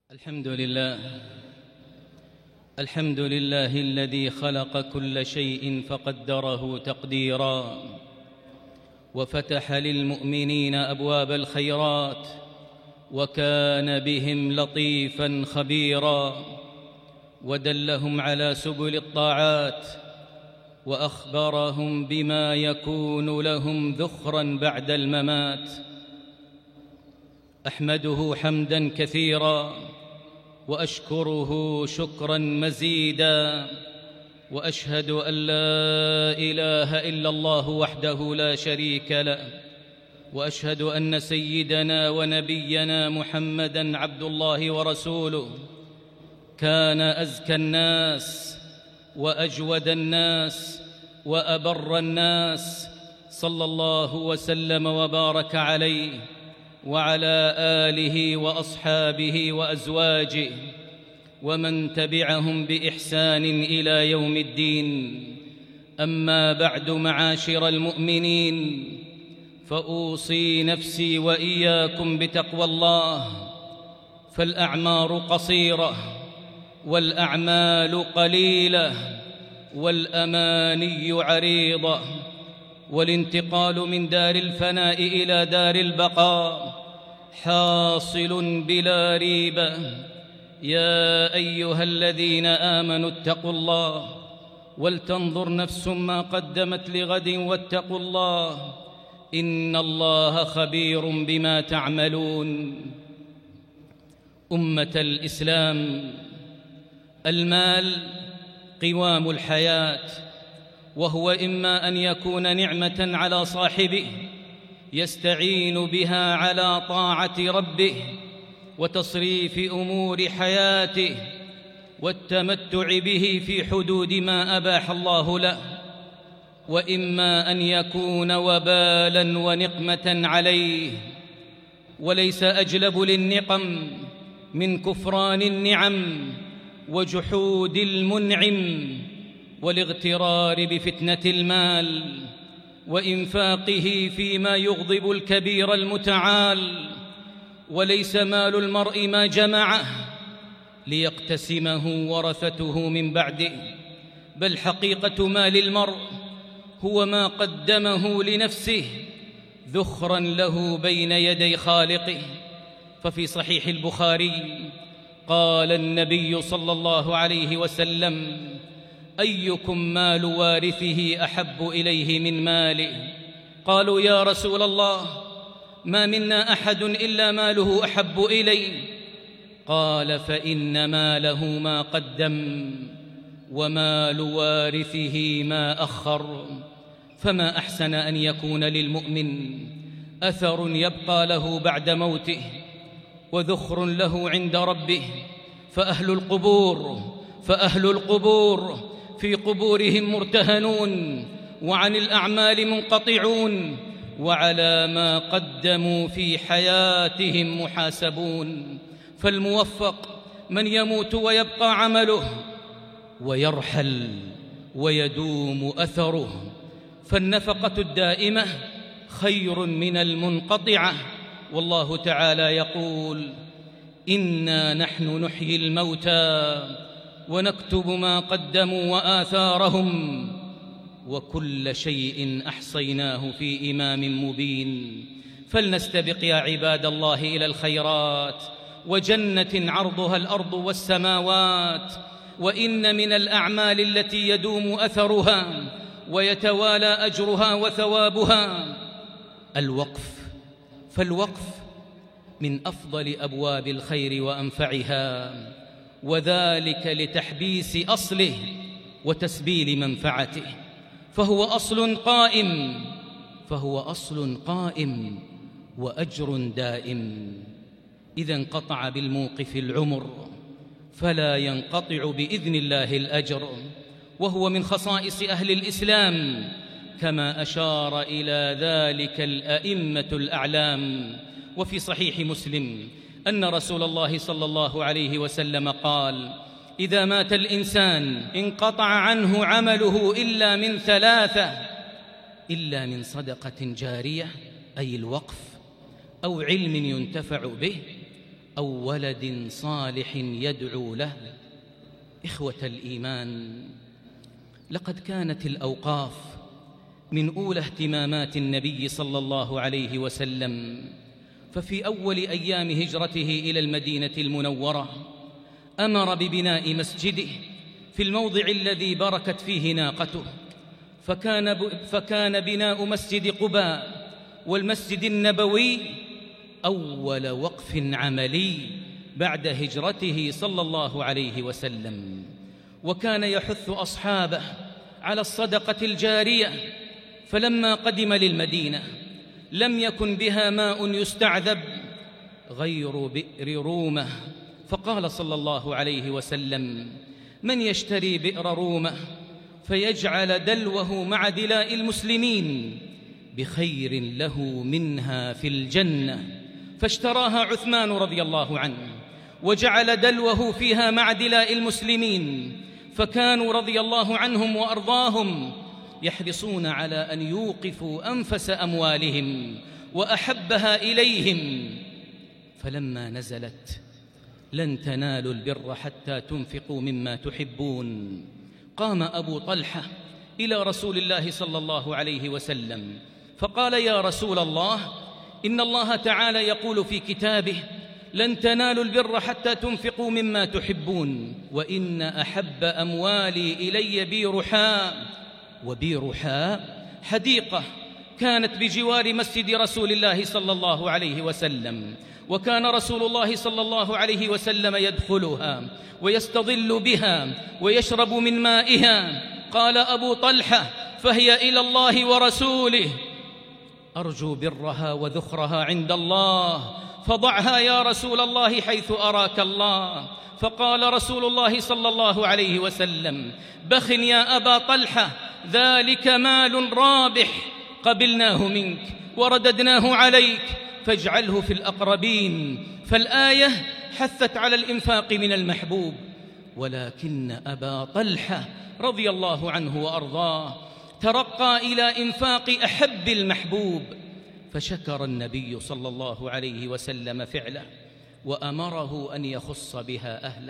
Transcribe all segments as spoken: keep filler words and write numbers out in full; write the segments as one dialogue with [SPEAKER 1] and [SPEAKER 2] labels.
[SPEAKER 1] الحمد لله الحمد لله الذي خلق كل شيء فقدره تقديرا، وفتح للمؤمنين أبواب الخيرات، وكان بهم لطيفا خبيرا، ودلهم على سبل الطاعات، وأخبرهم بما يكون لهم ذخرا بعد الممات. أحمده حمدا كثيرا، وأشكره شكرا مزيدا، وأشهد أن لا إله إلا الله وحده لا شريك له، وأشهد أن سيدنا ونبينا محمدًا عبد الله ورسوله، كان أزكى الناس وأجود الناس وأبر الناس، صلى الله وسلم وبارك عليه وعلى آله وأصحابه وأزواجه ومن تبعهم بإحسان إلى يوم الدين. أما بعد، معاشر المؤمنين، فأوصي نفسي وإياكم بتقوى الله، فالأعمار قصيرة والأعمال قليلة والأماني عريضة، والانتقال من دار الفناء إلى دار البقاء حاصل بلا ريبة. يا أيها الذين آمنوا اتقوا الله ولتنظر نفس ما قدمت لغد، واتقوا الله إن الله خبير بما تعملون. أمة الإسلام، المال قوام الحياة، وهو إما أن يكون نعمة على صاحبه يستعين بها على طاعة ربه وتصريف أمور حياته والتمتع به في حدود ما أباح الله له، وإما أن يكون وبالاً ونقمة عليه، وليس أجلب للنقم من كفران النعم وجحود المنعم والاغترار بفتنة المال وإنفاقه فيما يغضب الكبير المتعال. وليس مال المرء ما جمعه ليقتسمه ورثته من بعده، بل حقيقة مال المرء هو ما قدمه لنفسه ذخرا له بين يدي خالقه. ففي صحيح البخاري قال النبي صلى الله عليه وسلم: أيكم مال وارثه أحب إليه من ماله؟ قالوا: يا رسول الله، ما منا أحد إلا ماله أحب إليه. قال: فإن ماله ما قدم، ومال وارثه ما أخر. فما أحسن أن يكون للمؤمن أثر يبقى له بعد موته، وذخر له عند ربه. فأهل القبور فأهل القبور في قبورهم مرتهنون، وعن الأعمال منقطعون، وعلى ما قدموا في حياتهم محاسبون. فالموفق من يموت ويبقى عمله، ويرحل ويدوم أثره. فالنفقة الدائمة خير من المنقطعة، والله تعالى يقول: إنا نحن نحيي الموتى ونكتب ما قدموا وآثارهم، وكل شيء أحصيناه في إمام مبين. فلنستبق يا عباد الله إلى الخيرات، وجنة عرضها الأرض والسماوات. وإن من الأعمال التي يدوم أثرها ويتوالى أجرها وثوابها الوقف. فالوقف من أفضل أبواب الخير وأنفعها، وذلك لتحبيس أصله وتسبيل منفعته. فهو أصل قائم فهو أصل قائم وأجر دائم. إذا انقطع بالموقف العمر فلا ينقطع بإذن الله الأجر، وهو من خصائص أهل الإسلام، كما أشار إلى ذلك الأئمة الأعلام. وفي صحيح مسلم أن رسول الله صلى الله عليه وسلم قال: إذا مات الإنسان انقطع عنه عمله إلا من ثلاثة: إلا من صدقة جارية، أي الوقف، أو علم ينتفع به، أو ولد صالح يدعو له. إخوة الإيمان، لقد كانت الأوقاف من أولى اهتمامات النبي صلى الله عليه وسلم، ففي أول أيام هجرته إلى المدينة المنورة أمر ببناء مسجده في الموضع الذي بركت فيه ناقته، فكان, فكان بناء مسجد قباء والمسجد النبوي أول وقف عملي بعد هجرته صلى الله عليه وسلم. وكان يحث أصحابه على الصدقة الجارية، فلما قدم للمدينة لم يكن بها ماء يستعذب غير بئر رومة، فقال صلى الله عليه وسلم: من يشتري بئر رومة فيجعل دلوه مع دلاء المسلمين بخير له منها في الجنة. فاشتراها عثمان رضي الله عنه وجعل دلوه فيها مع دلاء المسلمين، فكانوا رضي الله عنهم وأرضاهم يحرصون على أن يوقفوا أنفس أموالهم وأحبها إليهم. فلما نزلت لن تنالوا البر حتى تنفقوا مما تحبون، قام أبو طلحة إلى رسول الله صلى الله عليه وسلم فقال: يا رسول الله، إن الله تعالى يقول في كتابه: لن تنالوا البر حتى تنفقوا مما تحبون، وإن أحب أموالي إلي بيرحاء. وبيرحاء حديقة كانت بجوار مسجد رسول الله صلى الله عليه وسلم، وكان رسول الله صلى الله عليه وسلم يدخلها ويستظل بها ويشرب من مائها. قال أبو طلحة: فهي إلى الله ورسوله، أرجو برها وذخرها عند الله، فضعها يا رسول الله حيث أراك الله. فقال رسول الله صلى الله عليه وسلم: بخ يا أبا طلحة، ذلك مال رابح قبلناه منك ورددناه عليك، فاجعله في الأقربين. فالآية حثت على الإنفاق من المحبوب، ولكن أبا طلحة رضي الله عنه وأرضاه ترقى إلى إنفاق أحب المحبوب، فشكر النبي صلى الله عليه وسلم فعله وأمره أن يخص بها أهله.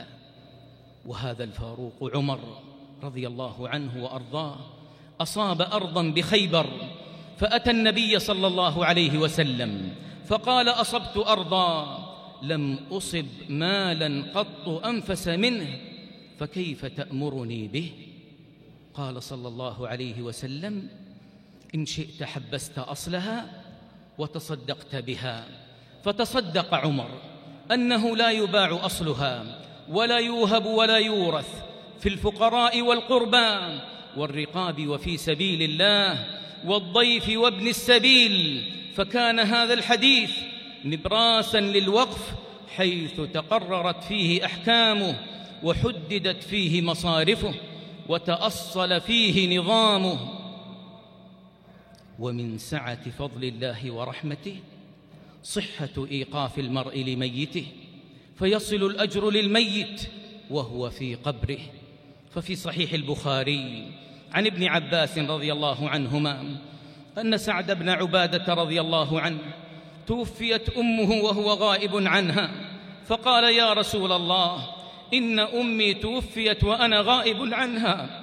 [SPEAKER 1] وهذا الفاروق عمر رضي الله عنه وأرضاه أصاب أرضا بخيبر، فأتى النبي صلى الله عليه وسلم فقال: أصبت أرضا لم أصب مالا قط أنفس منه، فكيف تأمرني به؟ قال صلى الله عليه وسلم: إن شئت حبست أصلها وتصدقت بها. فتصدق عمر أنه لا يباع أصلها ولا يوهب ولا يورث، في الفقراء والقربى والرقاب وفي سبيل الله والضيف وابن السبيل. فكان هذا الحديث نبراسا للوقف، حيث تقررت فيه أحكامه وحددت فيه مصارفه وتأصل فيه نظامه. ومن سعة فضل الله ورحمته صحة إيقاف المرء لميته، فيصل الأجر للميت وهو في قبره. ففي صحيح البخاري عن ابن عباس رضي الله عنهما أن سعد بن عبادة رضي الله عنه توفيت أمه وهو غائب عنها، فقال: يا رسول الله، إن أمي توفيت وأنا غائب عنها،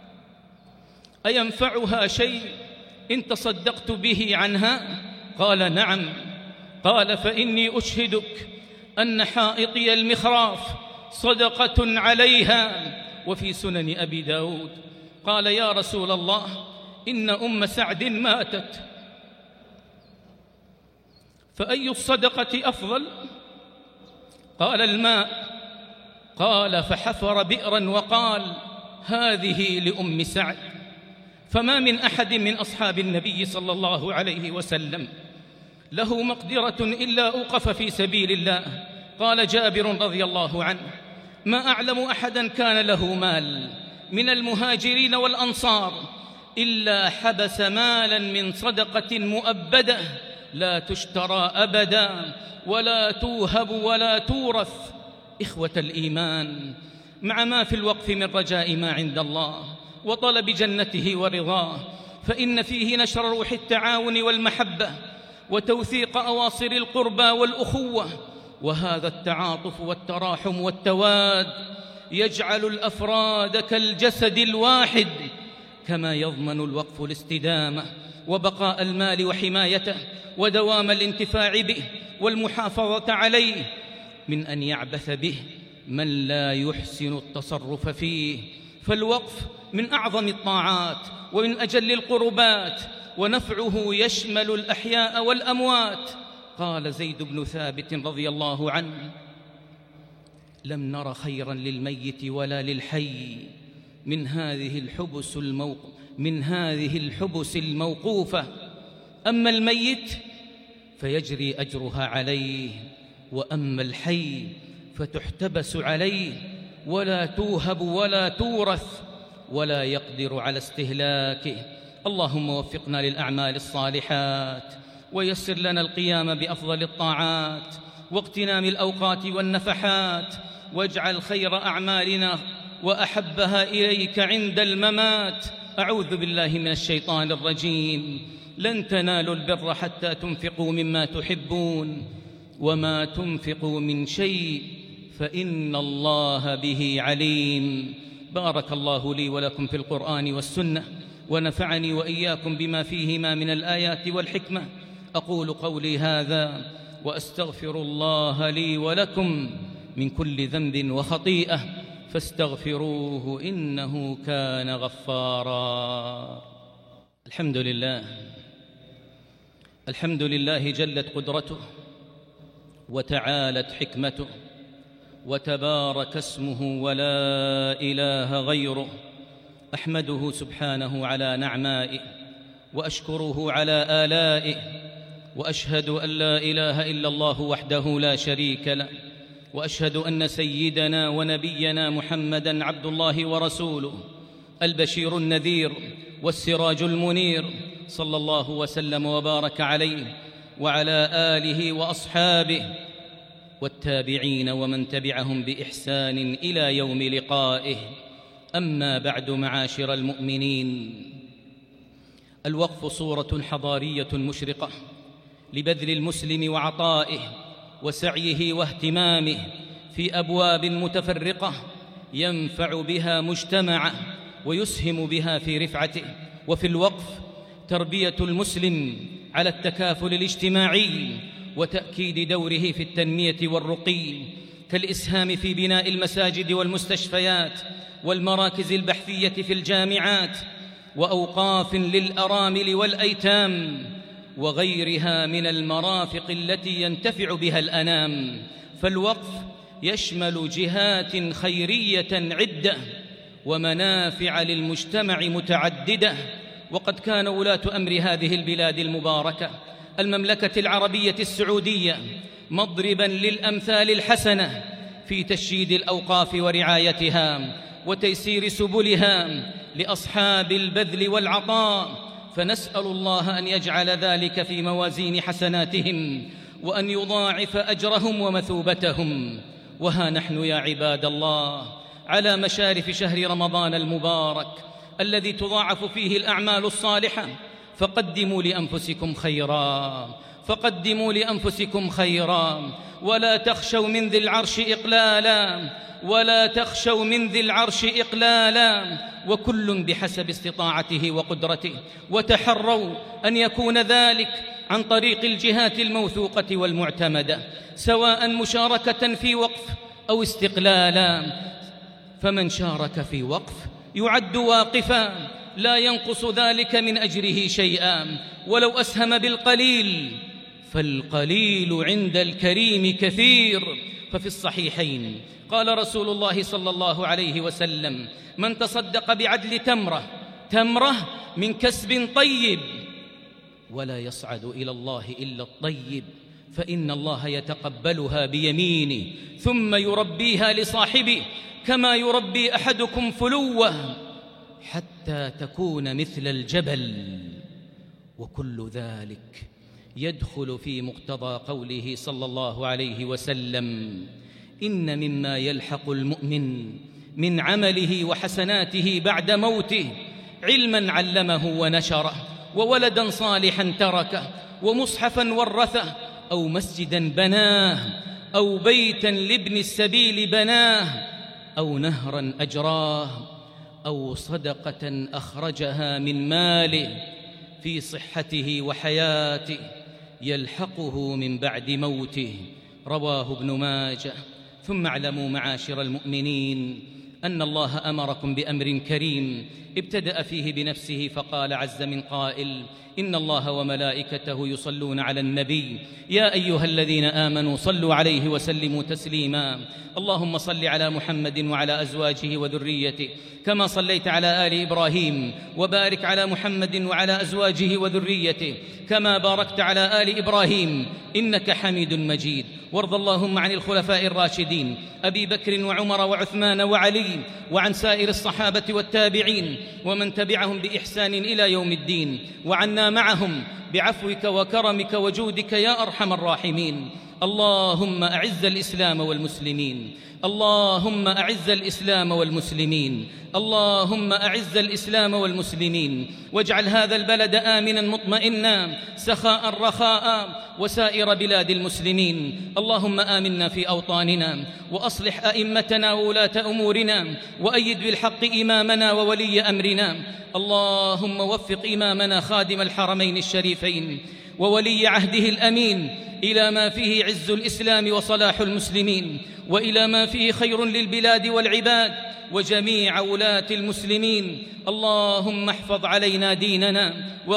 [SPEAKER 1] أينفعها شيء إن تصدقت به عنها؟ قال: نعم. قال: فإني أشهدك أن حائطي المخراف صدقة عليها. وفي سنن أبي داود قال: يا رسول الله، إن أم سعد ماتت، فأي الصدقة أفضل؟ قال: الماء. قال: فحفر بئرا وقال: هذه لأم سعد. فما من أحد من أصحاب النبي صلى الله عليه وسلم له مقدرة إلا أوقف في سبيل الله. قال جابر رضي الله عنه: ما أعلم أحدا كان له مال من المهاجرين والأنصار إلا حبس مالا من صدقة مؤبدة لا تشترى أبدا ولا توهب ولا تورث. إخوة الإيمان، مع ما في الوقف من رجاء ما عند الله وطلب جنته ورضاه، فإن فيه نشر روح التعاون والمحبة وتوثيق أواصر القربى والأخوة وهذا التعاطف والتراحم والتواد يجعل الأفراد كالجسد الواحد، كما يضمن الوقف الاستدامة وبقاء المال وحمايته ودوام الانتفاع به والمحافظة عليه من أن يعبث به من لا يحسن التصرف فيه. فالوقف من أعظم الطاعات ومن أجل القربات، ونفعه يشمل الأحياء والأموات. قال زيد بن ثابت رضي الله عنه: لم نر خيرا للميت ولا للحي من هذه الحبس الموق... من هذه الحبس الموقوفة. أما الميت فيجري أجرها عليه، وأما الحي فتحتبس عليه ولا توهب ولا تورث ولا يقدر على استهلاكه. اللهم وفقنا للأعمال الصالحات، ويسر لنا القيام بأفضل الطاعات واغتنام الأوقات والنفحات، واجعل خير أعمالنا وأحبها إليك عند الممات. أعوذ بالله من الشيطان الرجيم. لن تنالوا البر حتى تنفقوا مما تحبون، وما تنفقوا من شيء فإن الله به عليم. بارك الله لي ولكم في القرآن والسنة، ونفعني وإياكم بما فيهما من الآيات والحكمة. أقول قولي هذا وأستغفر الله لي ولكم من كل ذنب وخطيئة، فاستغفروه إنه كان غفارا. الحمد لله الحمد لله جلت قدرته وتعالت حكمته وتبارك اسمه ولا إله غيره. أحمده سبحانه على نعمائه وأشكره على آلائه، وأشهد أن لا إله إلا الله وحده لا شريك له، وأشهد أن سيدنا ونبينا محمدًا عبد الله ورسوله، البشير النذير والسراج المنير، صلى الله وسلم وبارك عليه وعلى آله وأصحابه والتابعين ومن تبعهم بإحسان إلى يوم لقائه. أما بعد، معاشر المؤمنين، الوقف صورة حضارية مشرقة لبذل المسلم وعطائه وسعيه واهتمامه في أبواب متفرقة ينفع بها مجتمعه ويسهم بها في رفعته. وفي الوقف تربية المسلم على التكافل الاجتماعي وتأكيد دوره في التنمية والرقي، كالإسهام في بناء المساجد والمستشفيات والمراكز البحثية في الجامعات، وأوقاف للأرامل والأيتام وغيرها من المرافق التي ينتفع بها الأنام. فالوقف يشمل جهات خيرية عدة ومنافع للمجتمع متعددة. وقد كان ولاة أمر هذه البلاد المباركة المملكة العربية السعودية مضرباً للأمثال الحسنة في تشييد الأوقاف ورعايتها وتيسير سبلها لأصحاب البذل والعطاء، فنسأل الله أن يجعل ذلك في موازين حسناتهم وأن يضاعف أجرهم ومثوبتهم. وها نحن يا عباد الله على مشارف شهر رمضان المبارك الذي تضاعف فيه الأعمال الصالحة، فقدموا لأنفسكم خيرا فقدموا لأنفسكم خيرا ولا تخشوا من ذي العرش إقلالا ولا تخشوا من ذي العرش إقلالا وكل بحسب استطاعته وقدرته، وتحروا أن يكون ذلك عن طريق الجهات الموثوقة والمعتمدة، سواء مشاركة في وقف أو استقلالا. فمن شارك في وقف يعد واقفا لا ينقص ذلك من أجره شيئا ولو أسهم بالقليل، فالقليل عند الكريم كثير. ففي الصحيحين قال رسول الله صلى الله عليه وسلم: من تصدق بعدل تمرة تمرة من كسب طيب ولا يصعد إلى الله إلا الطيب فإن الله يتقبلها بيمينه ثم يربيها لصاحبه كما يربي أحدكم فلوه حتى تكون مثل الجبل. وكل ذلك يدخل في مقتضى قوله صلى الله عليه وسلم: إن مما يلحق المؤمن من عمله وحسناته بعد موته علما علمه ونشره، وولدا صالحا تركه، ومصحفا ورثه، أو مسجدا بناه، أو بيتا لابن السبيل بناه، أو نهرا أجراه، أو صدقة أخرجها من ماله في صحته وحياته يلحقه من بعد موته. رواه ابن ماجه. ثم اعلموا معاشر المؤمنين أن الله أمركم بأمر كريم ابتدأ فيه بنفسه فقال عز من قائل: إن الله وملائكته يصلون على النبي يا أيها الذين آمنوا صلوا عليه وسلموا تسليما. اللهم صل على محمد وعلى أزواجه وذريته كما صليت على آل إبراهيم، وبارك على محمد وعلى أزواجه وذريته كما باركت على آل إبراهيم إنك حميد مجيد. وارض اللهم عن الخلفاء الراشدين أبي بكر وعمر وعثمان وعلي، وعن سائر الصحابة والتابعين ومن تبعهم بإحسان إلى يوم الدين، وعنا معهم بعفوك وكرمك وجودك يا أرحم الراحمين. اللهم أعز الإسلام والمسلمين، اللهم أعز الإسلام والمسلمين، اللهم أعز الإسلام والمسلمين، واجعل هذا البلد آمنا مطمئنا سخاء رخاء وسائر بلاد المسلمين. اللهم آمنا في أوطاننا، وأصلح أئمتنا وولاة أمورنا، وأيد بالحق إمامنا وولي أمرنا. اللهم وفق إمامنا خادم الحرمين الشريفين وولي عهده الأمين إلى ما فيه عز الإسلام وصلاح المسلمين، وإلى ما فيه خير للبلاد والعباد وجميع ولاة المسلمين. اللهم احفظ علينا ديننا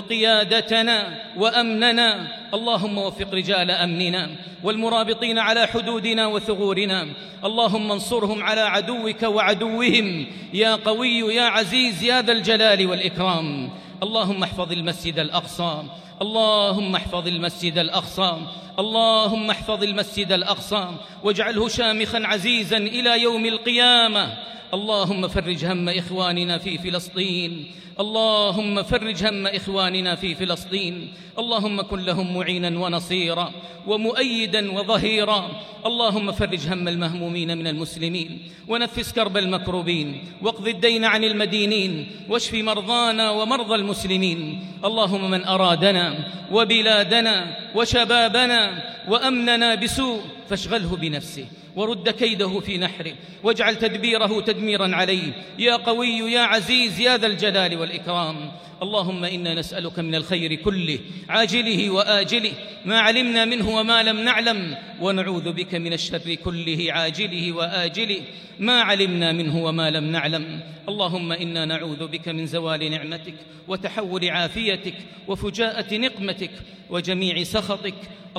[SPEAKER 1] وقيادتنا وأمننا. اللهم وفق رجال أمننا والمرابطين على حدودنا وثغورنا. اللهم انصرهم على عدوك وعدوهم يا قوي يا عزيز يا ذا الجلال والإكرام. اللهم احفظ المسجد الأقصى، اللهم احفظ المسجد الأقصى، اللهم احفظ المسجد الأقصى واجعله شامخا عزيزا إلى يوم القيامة. اللهم فرج هم إخواننا في فلسطين، اللهم فرج هم إخواننا في فلسطين. اللهم كن لهم معينا ونصيرا ومؤيدا وظهيرا. اللهم فرج هم المهمومين من المسلمين، ونفس كرب المكروبين، واقض الدين عن المدينين، واشف مرضانا ومرضى المسلمين. اللهم من أرادنا وبلادنا وشبابنا وأمننا بسوء فاشغله بنفسه ورد كيده في نحره، واجعل تدبيره تدميرا عليه يا قوي يا عزيز يا ذا الجلال والإكرام. اللهم إنا نسألك من الخير كله عاجله وآجله ما علمنا منه وما لم نعلم، ونعوذ بك من الشر كله عاجله وآجله ما علمنا منه وما لم نعلم. اللهم إنا نعوذ بك من زوال نعمتك وتحول عافيتك وفجاءة نقمتك وجميع سخطك.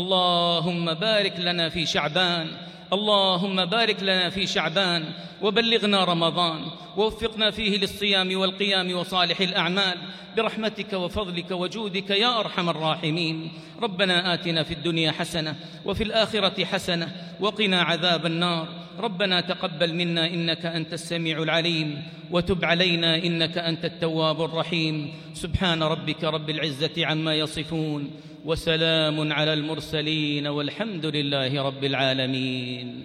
[SPEAKER 1] اللهم بارك لنا في شعبان، اللهم بارك لنا في شعبان وبلغنا رمضان، ووفقنا فيه للصيام والقيام وصالح الأعمال برحمتك وفضلك وجودك يا أرحم الراحمين. ربنا آتنا في الدنيا حسنة وفي الآخرة حسنة وقنا عذاب النار. ربنا تقبل منا إنك أنت السميع العليم، وتب علينا إنك أنت التواب الرحيم. سبحان ربك رب العزة عما يصفون، وسلام على المرسلين، والحمد لله رب العالمين.